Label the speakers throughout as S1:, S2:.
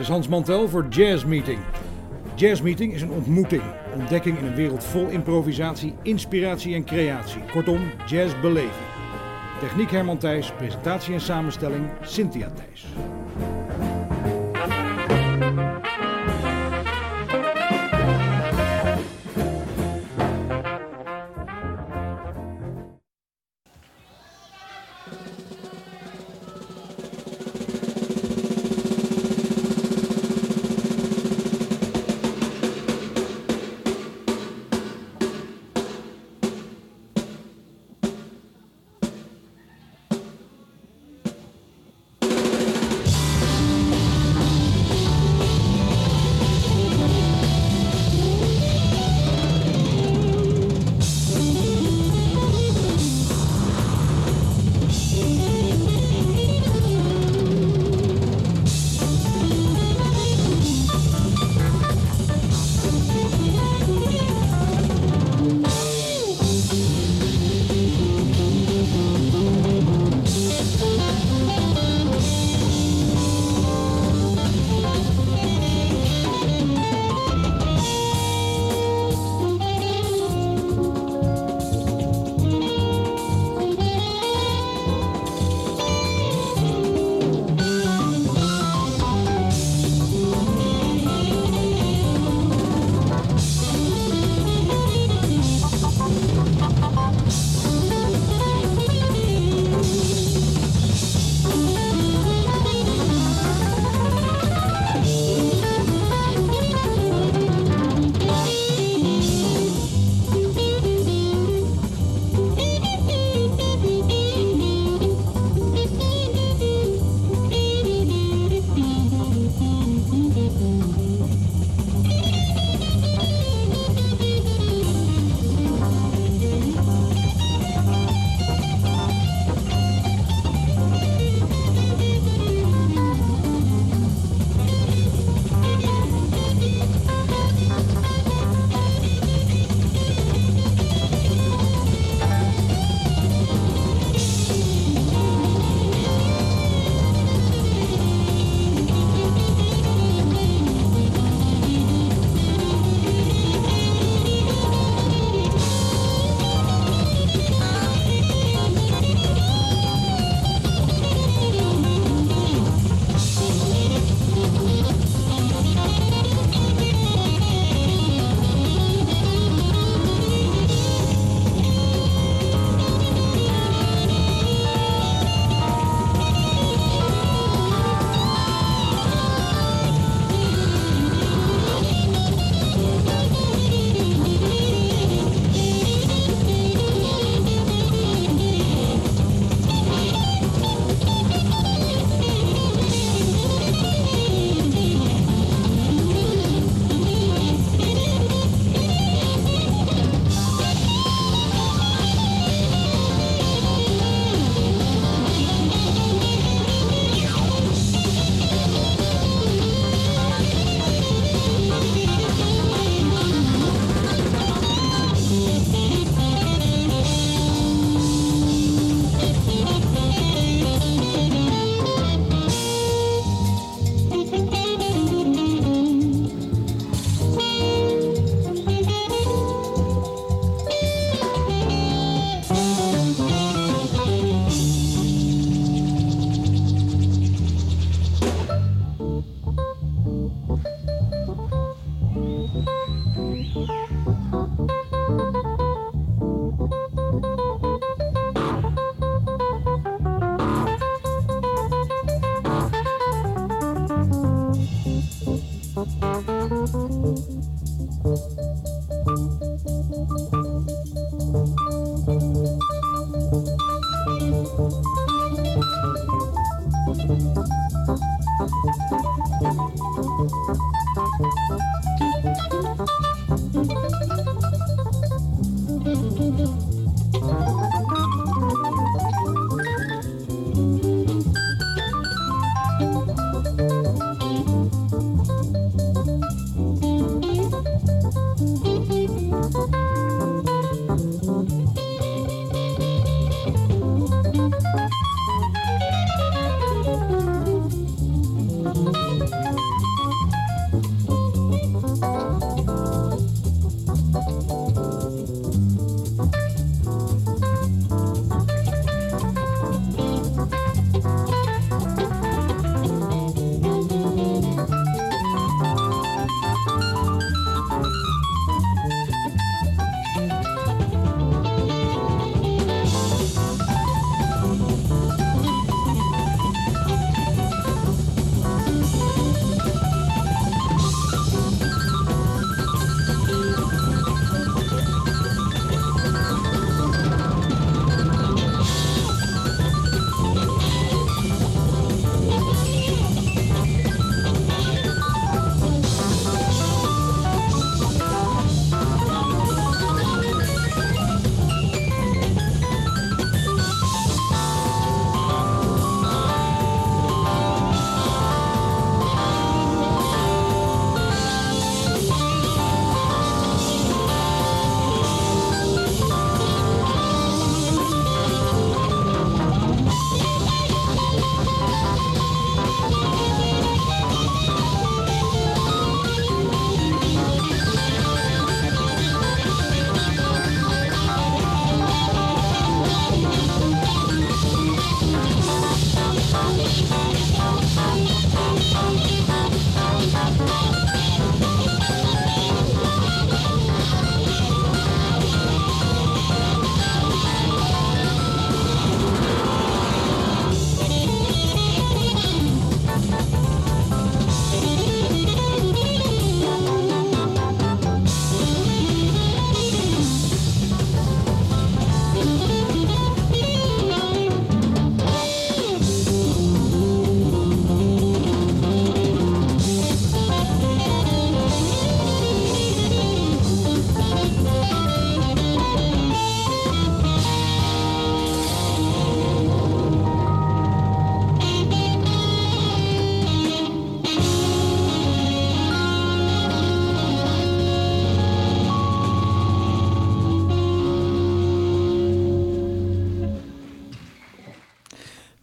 S1: is Hans Mantel voor Jazz Meeting. Jazz Meeting is een ontmoeting, ontdekking in een wereld vol improvisatie, inspiratie en creatie. Kortom, jazzbeleving. Techniek Herman Thijs, presentatie en samenstelling Cynthia Thijs.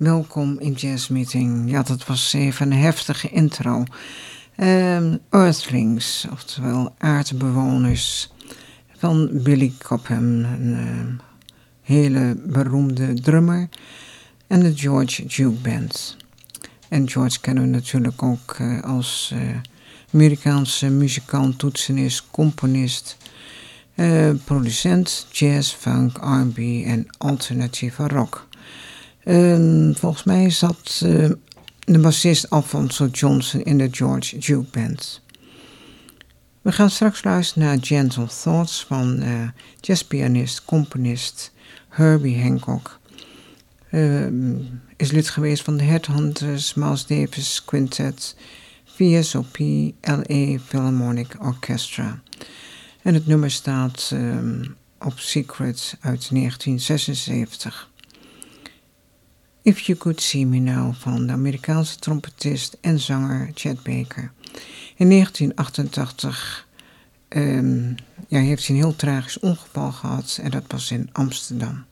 S2: Welkom in Jazz Meeting. Ja, dat was even een heftige intro. Earthlings, oftewel aardbewoners, van Billy Cobham, een hele beroemde drummer, en de George Duke Band. En George kennen we natuurlijk ook als Amerikaanse muzikant, toetsenist, componist, producent, jazz, funk, R&B en alternatieve rock. Volgens mij zat de bassist Alphonso Johnson in de George Duke Band. We gaan straks luisteren naar Gentle Thoughts van jazzpianist, componist Herbie Hancock. Is lid geweest van de Headhunters, Miles Davis Quintet, VSOP, LA Philharmonic Orchestra. En het nummer staat op Secret uit 1976. If You Could See Me Now van de Amerikaanse trompetist en zanger Chet Baker. In 1988 heeft hij een heel tragisch ongeval gehad en dat was in Amsterdam.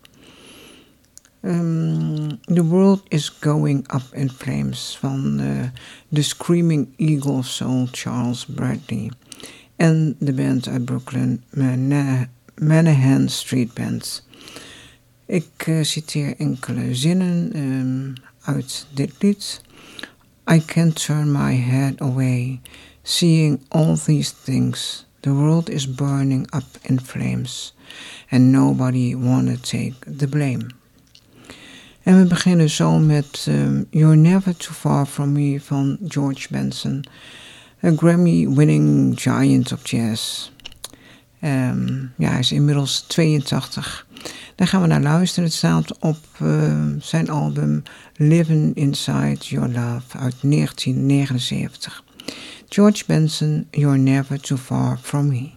S2: The World is Going Up in Flames van The Screaming Eagle of Soul, Charles Bradley. En de band uit Brooklyn, Manahan Street Band. Ik citeer enkele zinnen uit dit lied. I can't turn my head away, seeing all these things. The world is burning up in flames, and nobody wanna take the blame. En we beginnen zo met You're Never Too Far From Me van George Benson, een Grammy-winning giant of jazz. Hij is inmiddels 82. Daar gaan we naar luisteren. Het staat op zijn album Living Inside Your Love uit 1979. George Benson, You're Never Too Far From Me.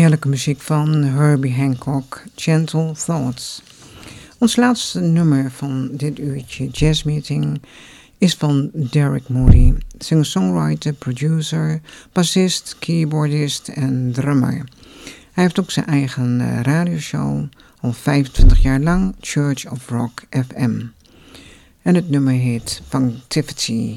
S2: heerlijke muziek van Herbie Hancock, Gentle Thoughts. Ons laatste nummer van dit uurtje jazzmeeting is van Derek Moody, singer-songwriter, producer, bassist, keyboardist en drummer. Hij heeft ook zijn eigen radioshow, al 25 jaar lang, Church of Rock FM. En het nummer heet Functivity.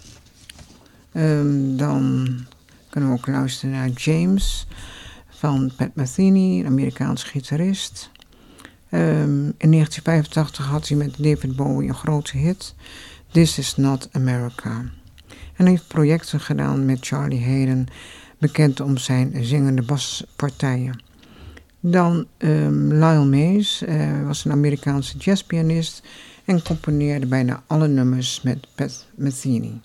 S2: Dan kunnen we ook luisteren naar James van Pat Metheny, een Amerikaans gitarist. In 1985 had hij met David Bowie een grote hit, This Is Not America. En hij heeft projecten gedaan met Charlie Haden, bekend om zijn zingende baspartijen. Dan Lyle Mays was een Amerikaanse jazzpianist en componeerde bijna alle nummers met Pat Metheny.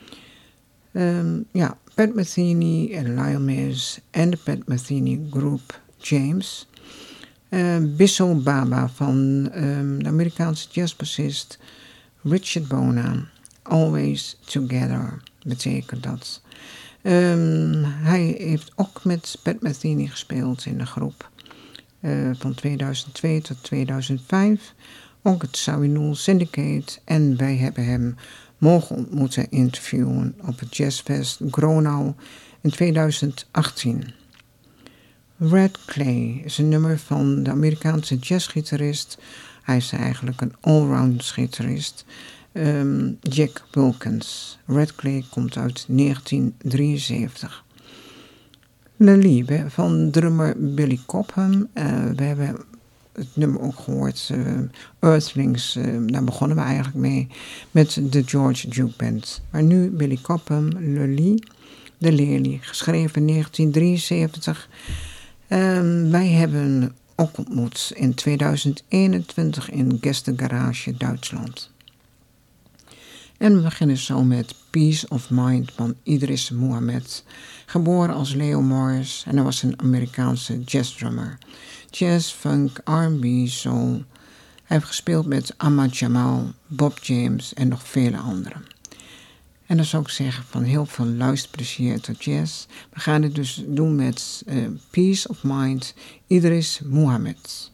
S2: Pat Metheny en Lyle Mays en de Pat Metheny Group James. Bissell Baba van de Amerikaanse jazzbassist Richard Bona. Always Together betekent dat. Hij heeft ook met Pat Metheny gespeeld in de groep van 2002 tot 2005. Ook het Sawinul Syndicate. En wij hebben hem mogen ontmoeten interviewen op het Jazzfest Gronau in 2018. Red Clay is een nummer van de Amerikaanse jazzgitarist. Hij is eigenlijk een allround gitarist. Jack Wilkins. Red Clay komt uit 1973. Lily van drummer Billy Cobham. We hebben het nummer ook gehoord. Earthlings, daar begonnen we eigenlijk mee. Met de George Duke Band. Maar nu Billy Cobham, Lily, de leerling. Geschreven in 1973. Wij hebben ook ontmoet in 2021 in Gästegarage, Duitsland. En we beginnen zo met Peace of Mind van Idris Muhammad. Geboren als Leo Morris en hij was een Amerikaanse jazzdrummer. Jazz, funk, R&B, soul. Hij heeft gespeeld met Ahmad Jamal, Bob James en nog vele anderen. En dan zou ik zeggen van heel veel luisterplezier tot jazz. We gaan het dus doen met Peace of Mind, Idris Muhammad.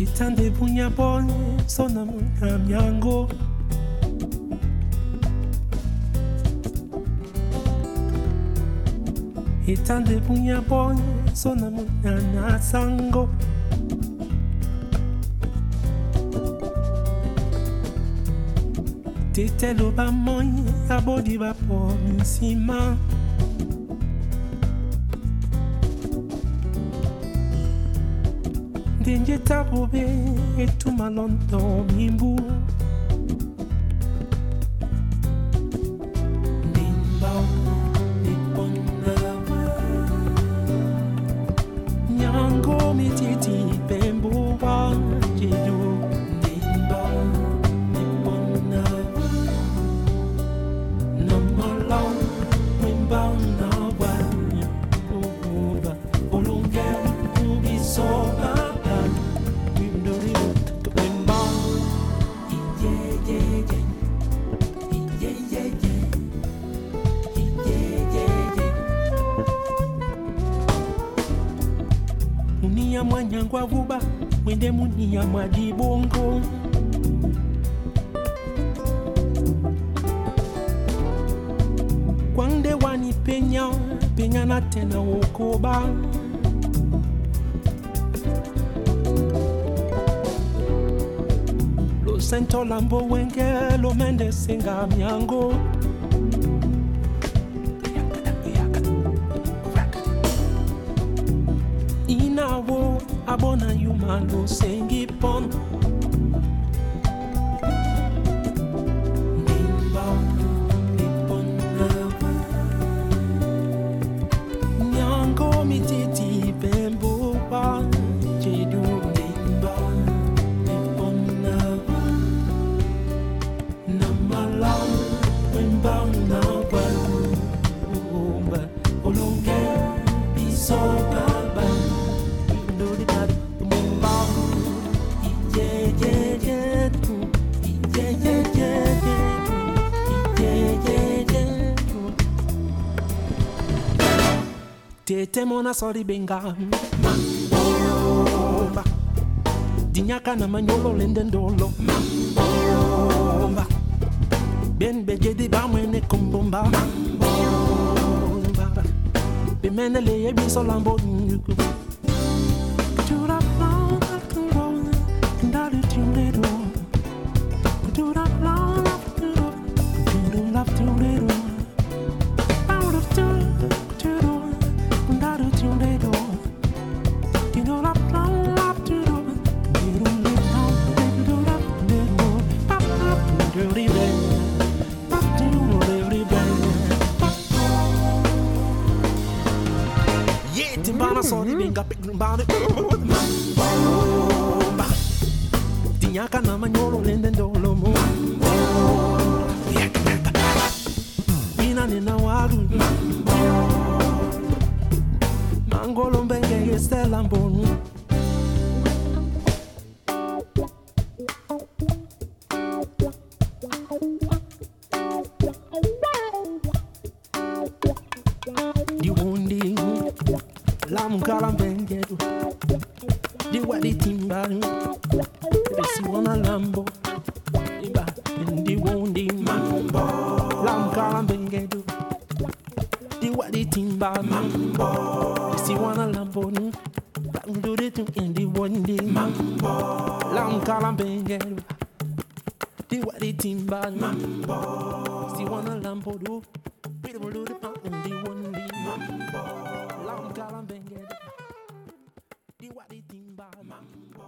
S3: Itande punya boy sona munamyango Itande punya boy sona munana sango Tete lo ba moy abodi ba po sima Denje tabobe etu malondo mimbu Nimba nipona Nyango mititi bembo wa jeju Nimba nipona Namalo wimba na wa Uba olunge ubisoba Mwanyangwa vuba mwende munia mwadibongo Kwande wani penya na tena wokoba Lo sento lambo wenge lo mende senga miango Inawo abona yuma lo sengi pon Nimba nipon Nyango mititi bembo pa Jedu nimba nipon Namalang wimba na wa Olonge bisoba Tete mona sori benga Mambo Dinyaka na manyolo lendendolo Mambo Ben beje di ba mwene kumbomba Mambo Bimene leye biso lambo nyuku Kutura flow Kutura Ndali tundedo Kutura flow Kutura love tundedo Out of two Sorry, being up about it. Tinyaka na manyolo lende ndolo mo. Ina nina waru. Mangolo mbenge estela mbonu. Di wondi. Lam kalambengedu Di wadi timbaru Resi wana lambo Imba Di wondi Mambo Lam kalambengedu Di wadi timbaru Mambo Resi wana lambo Rangu ditu Di wondi Mambo Lam kalambengedu Di wadi timbaru Mambo Resi wana lambo Di wondi Mambo Lam kalambengedu Di wadi timba mambo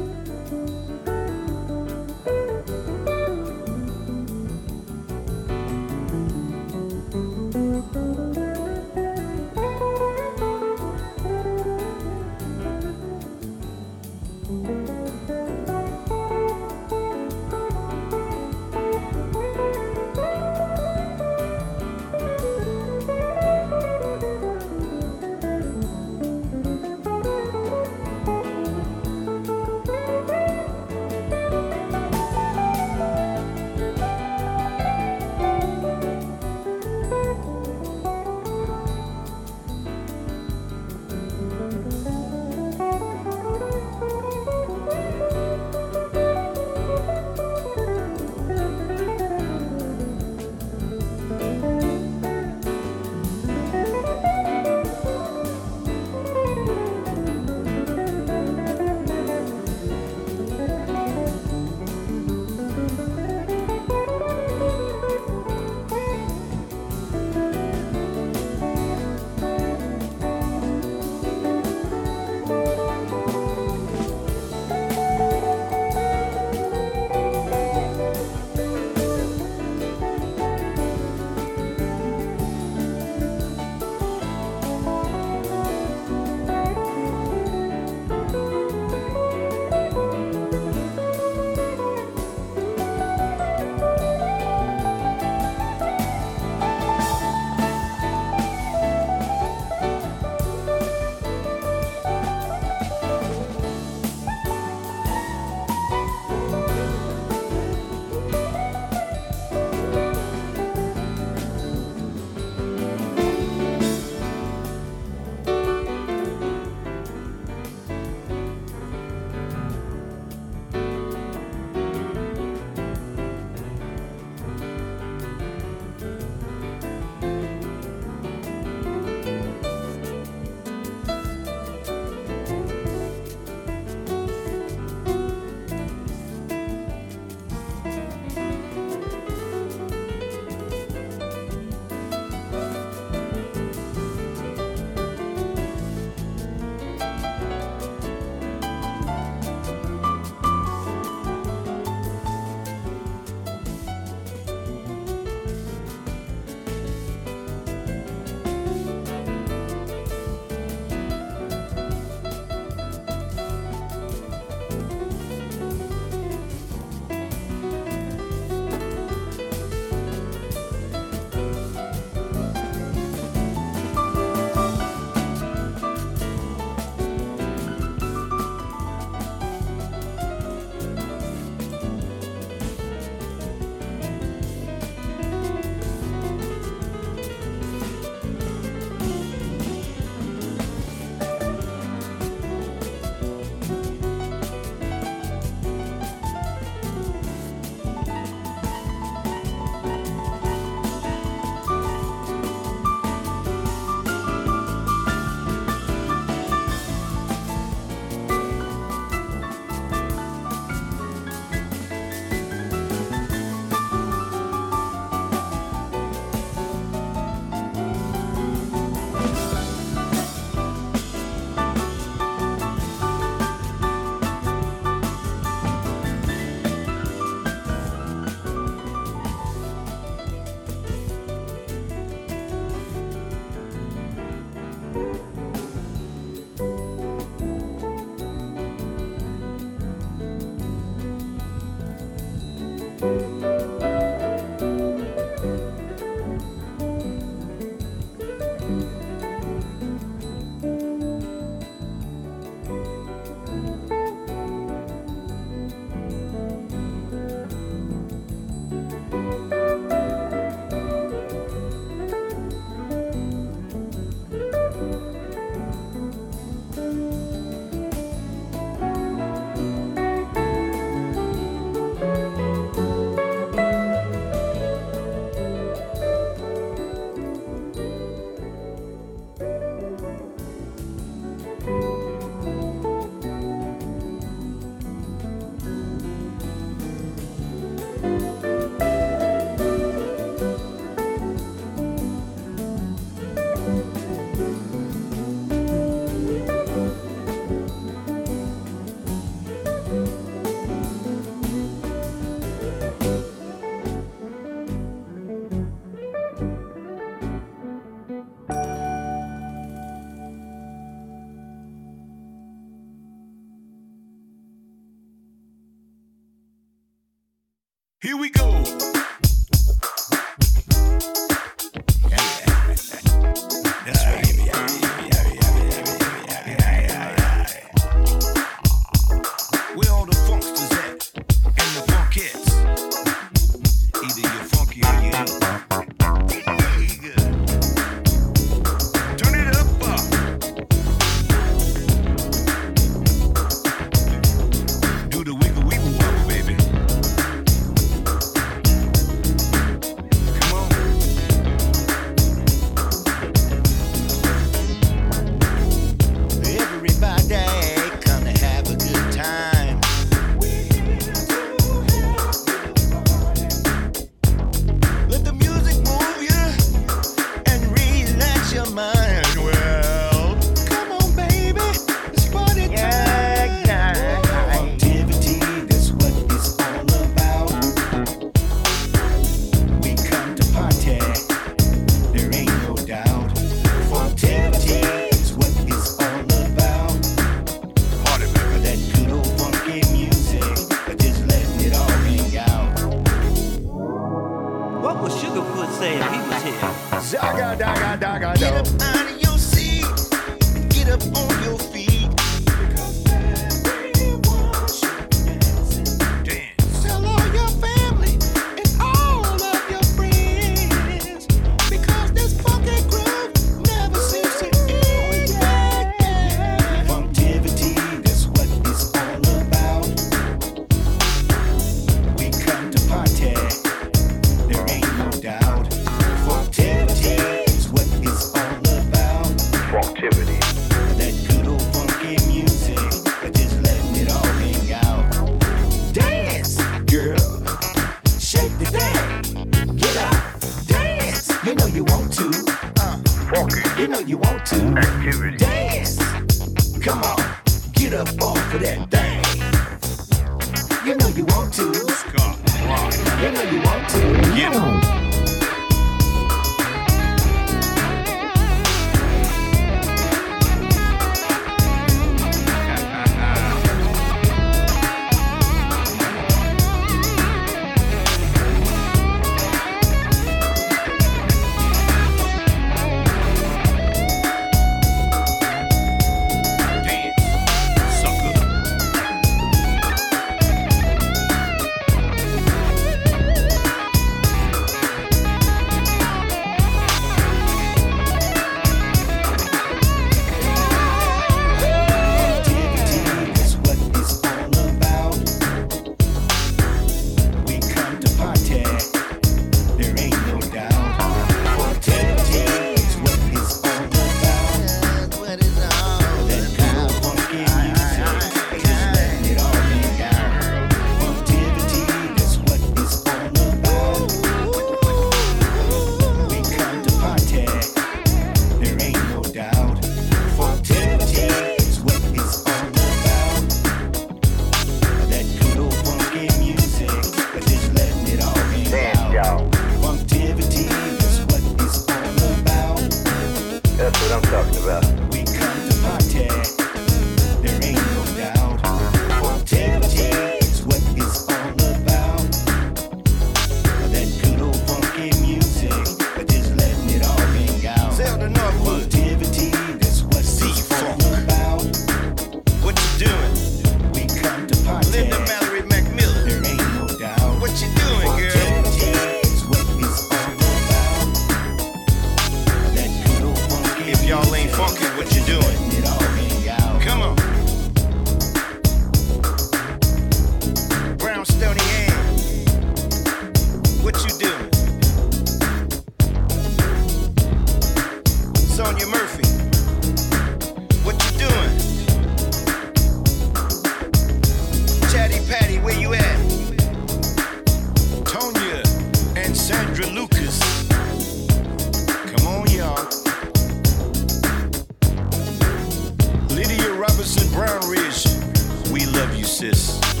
S4: Robertson Brown Ridge, we love you, sis.